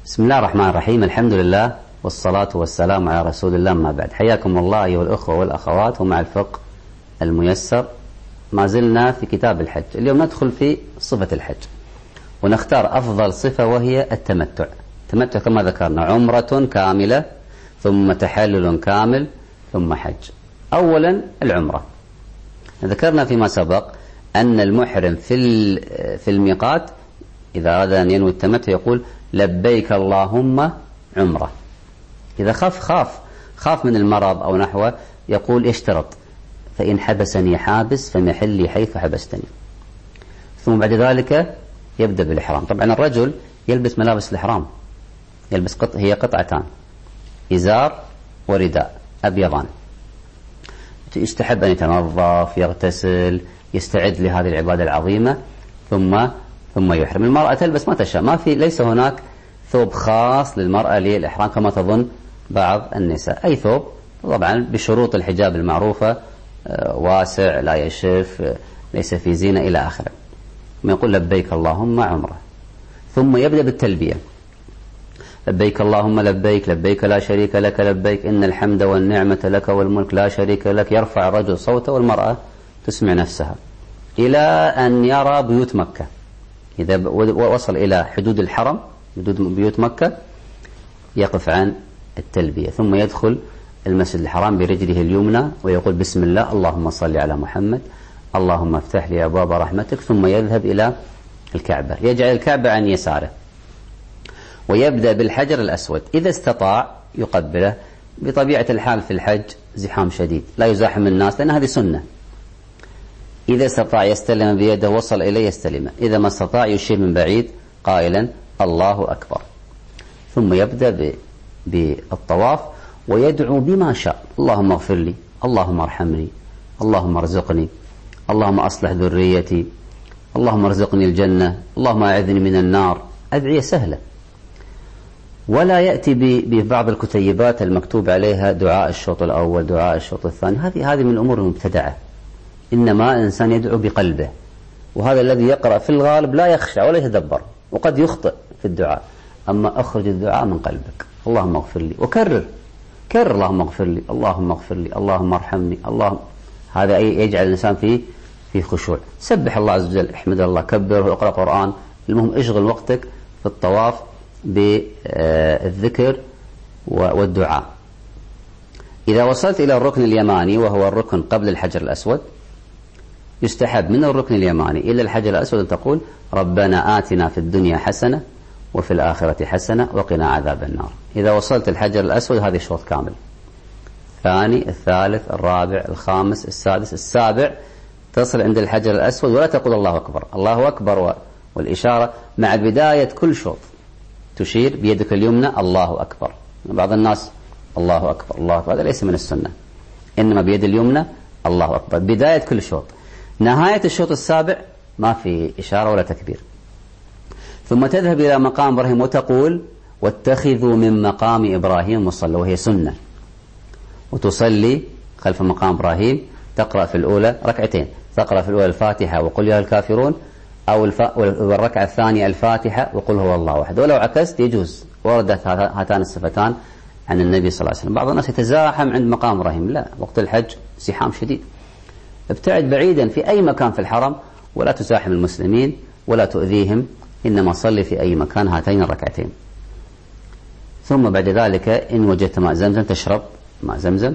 بسم الله الرحمن الرحيم. الحمد لله والصلاة والسلام على رسول الله، ما بعد. حياكم الله أيها الأخوة والأخوات، ومع الفقه الميسر ما زلنا في كتاب الحج. اليوم ندخل في صفة الحج ونختار أفضل صفة، وهي التمتع. التمتع كما ذكرنا عمرة كاملة، ثم تحلل كامل، ثم حج. أولا العمرة. ذكرنا فيما سبق أن المحرم في الميقات إذا أراد أن ينوي التمتع يقول لبيك اللهم عمرة. إذا خاف من المرض أو نحوه يقول يشترط فإن حبسني حابس فمحلي حيث حبستني. ثم بعد ذلك يبدأ بالإحرام. طبعا الرجل يلبس ملابس الإحرام، يلبس هي قطعتان، إزار ورداء أبيضان. يستحب أن يتنظف، يغتسل، يستعد لهذه العبادة العظيمة، ثم يحرم. المرأة تلبس ما تشاء، ليس هناك ثوب خاص للمرأة للإحرام كما تظن بعض النساء. أي ثوب طبعا بشروط الحجاب المعروفة، واسع، لا يشف، ليس في زينة إلى آخره. ثم يقول لبيك اللهم عمرة، ثم يبدأ بالتلبية. لبيك اللهم لبيك، لبيك لا شريك لك لبيك، إن الحمد والنعمة لك والملك لا شريك لك. يرفع الرجل صوته والمرأة تسمع نفسها إلى أن يرى بيوت مكة. إذا وصل إلى حدود الحرم، حدود بيوت مكة، يقف عن التلبية، ثم يدخل المسجد الحرام برجله اليمنى ويقول بسم الله، اللهم صل على محمد، اللهم افتح لي أبواب رحمتك. ثم يذهب إلى الكعبة، يجعل الكعبة عن يساره، ويبدأ بالحجر الأسود. إذا استطاع يقبله. بطبيعة الحال في الحج زحام شديد، لا يزاحم الناس لأن هذه سنة. إذا استطاع يستلم بيده، وصل إليه يستلمه. إذا ما استطاع يشير من بعيد قائلا الله أكبر. ثم يبدأ بالطواف ويدعو بما شاء. اللهم اغفر لي، اللهم ارحمني، اللهم ارزقني، اللهم أصلح ذريتي، اللهم ارزقني الجنة، اللهم أعذني من النار. أدعية سهلة. ولا يأتي ببعض الكتيبات المكتوب عليها دعاء الشوط الأول، دعاء الشوط الثاني. هذه من الأمور المبتدعة. إنما الإنسان يدعو بقلبه، وهذا الذي يقرأ في الغالب لا يخشع ولا يتدبر، وقد يخطئ في الدعاء. أما أخرج الدعاء من قلبك، اللهم اغفر لي، وكرر اللهم اغفر لي، اللهم اغفر لي، اللهم ارحمني، اللهم. هذا يجعل الإنسان في خشوع. سبح الله عز وجل، احمد الله، كبره، اقرأ قرآن. المهم اشغل وقتك في الطواف بالذكر والدعاء. إذا وصلت إلى الركن اليماني وهو الركن قبل الحجر الأسود، يستحب من الركن اليماني إلى الحجر الأسود أن تقول ربنا آتنا في الدنيا حسنة وفي الآخرة حسنة وقنا عذاب النار. إذا وصلت الحجر الأسود هذه شوط كامل، الثاني، الثالث، الرابع، الخامس، السادس، السابع، تصل عند الحجر الأسود ولا تقول الله أكبر. الله أكبر والإشارة مع بداية كل شوط تشير بيدك اليمنى الله أكبر. بعض الناس الله أكبر الله أكبر، هذا ليس من السنة، إنما بيد اليمنى الله أكبر بداية كل شوط. نهاية الشوط السابع ما في إشارة ولا تكبير. ثم تذهب إلى مقام إبراهيم وتقول واتخذوا من مقام إبراهيم مصلى، وهي سنة، وتصلي خلف مقام إبراهيم. تقرأ في الأولى ركعتين، تقرأ في الأولى الفاتحة وقل يا الكافرون، أو الركعة الثانية الفاتحة وقل هو الله أحد. ولو عكست يجوز. وردت هاتان الصفتان عن النبي صلى الله عليه وسلم. بعض الناس يتزاحم عند مقام إبراهيم، لا، وقت الحج زحام شديد. ابتعد بعيدا في أي مكان في الحرم، ولا تزاحم المسلمين ولا تؤذيهم، إنما صلي في أي مكان هاتين الركعتين. ثم بعد ذلك إن وجدت ماء زمزم تشرب ماء زمزم،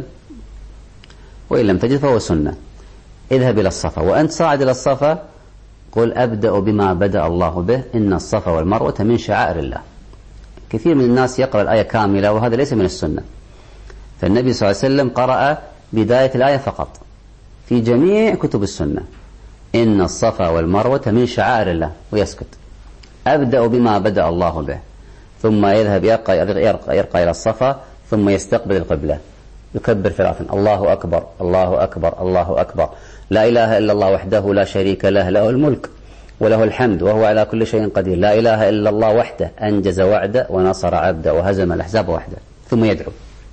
وإن لم تجد فهو سنة. اذهب إلى الصفا، وأنت صاعد إلى الصفا قل أبدأ بما بدأ الله به، إن الصفا والمروة من شعائر الله. كثير من الناس يقرأ الآية كاملة، وهذا ليس من السنة. فالنبي صلى الله عليه وسلم قرأ بداية الآية فقط في جميع كتب السنة، إن الصفا والمروة من شعائر الله، ويسكت. أبدأ بما بدأ الله به. ثم يذهب يرقى إلى الصفا، ثم يستقبل القبلة، يكبر ثلاثا، الله أكبر الله أكبر الله أكبر، لا إله إلا الله وحده لا شريك له، له الملك وله الحمد وهو على كل شيء قدير، لا إله إلا الله وحده أنجز وعده ونصر عبده وهزم الأحزاب وحده. ثم يدعو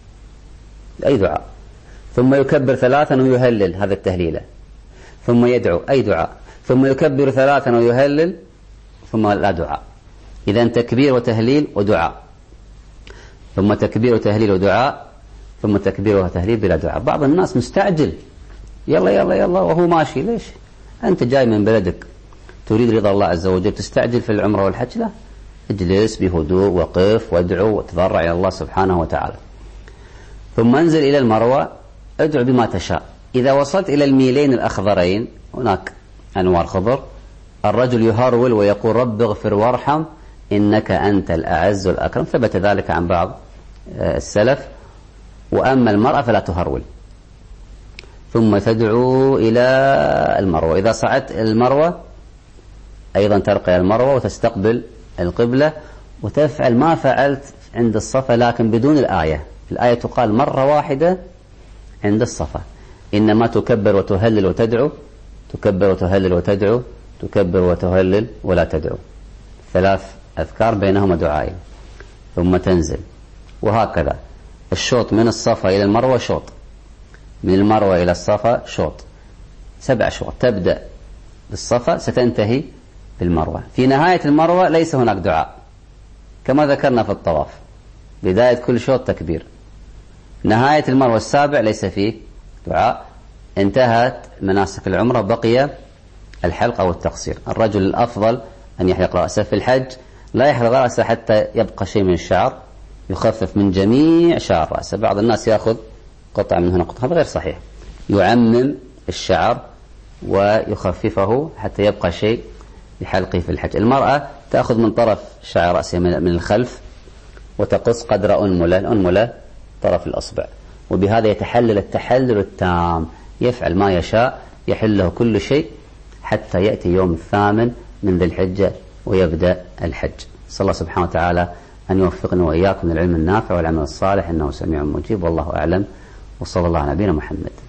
أي دعاء، ثم يكبر ثلاثا ويهلل، هذا التهليلة. ثم يدعو أي دعاء، ثم يكبر ثلاثا ويهلل، ثم لا دعاء. إذا تكبير وتهليل ودعاء ثم تكبير وتهليل ودعاء، ثم تكبير وتهليل بلا دعاء. بعض الناس مستعجل، يلا يلا يلا وهو ماشي. ليش؟ أنت جاي من بلدك تريد رضا الله عز وجل، تستعجل في العمرة والحج؟ لا، اجلس بهدوء، وقف وادعو وتضرع إلى الله سبحانه وتعالى. ثم انزل إلى المروة، ادعو بما تشاء. إذا وصلت إلى الميلين الأخضرين، هناك أنوار خضر، الرجل يهرول ويقول رب اغفر وارحم إنك أنت الأعز والأكرم، ثبت ذلك عن بعض السلف. وأما المرأة فلا تهرول، ثم تدعو إلى المروة. إذا صعدت المروة أيضا ترقى المروة وتستقبل القبلة، وتفعل ما فعلت عند الصفا لكن بدون الآية. الآية تقال مرة واحدة عند الصفا، إنما تكبر وتهلل وتدعو، تكبر وتهلل وتدعو، تكبر وتهلل ولا تدعو، 3 أذكار بينهما دعائين. ثم تنزل، وهكذا الشوط من الصفا إلى المروة شوط، من المروة إلى الصفا شوط، 7 شوط. تبدأ بالصفا ستنتهي بالمروة. في نهاية المروة ليس هناك دعاء كما ذكرنا في الطواف، بداية كل شوط تكبير. نهاية المروة السابع ليس فيه دعاء، انتهت مناسك العمرة، بقي الحلق أو التقصير. الرجل الأفضل أن يحلق رأسه في الحج، لا يحلق رأسه حتى يبقى شيء من الشعر، يخفف من جميع شعر رأسه. بعض الناس يأخذ قطع من هنا قطع، هذا غير صحيح. يعمم الشعر ويخففه حتى يبقى شيء لحلقه في الحج. المرأة تأخذ من طرف شعر رأسها من الخلف وتقص قدر أنملة طرف الأصبع، وبهذا يتحلل التحلل التام، يفعل ما يشاء، يحله كل شيء حتى يأتي يوم 8 من ذي الحجة ويبدأ الحج. صلى الله سبحانه وتعالى أن يوفقنا وإياكم للعلم النافع والعمل الصالح، إنه سميع مجيب، والله أعلم، وصلى الله على نبينا محمد.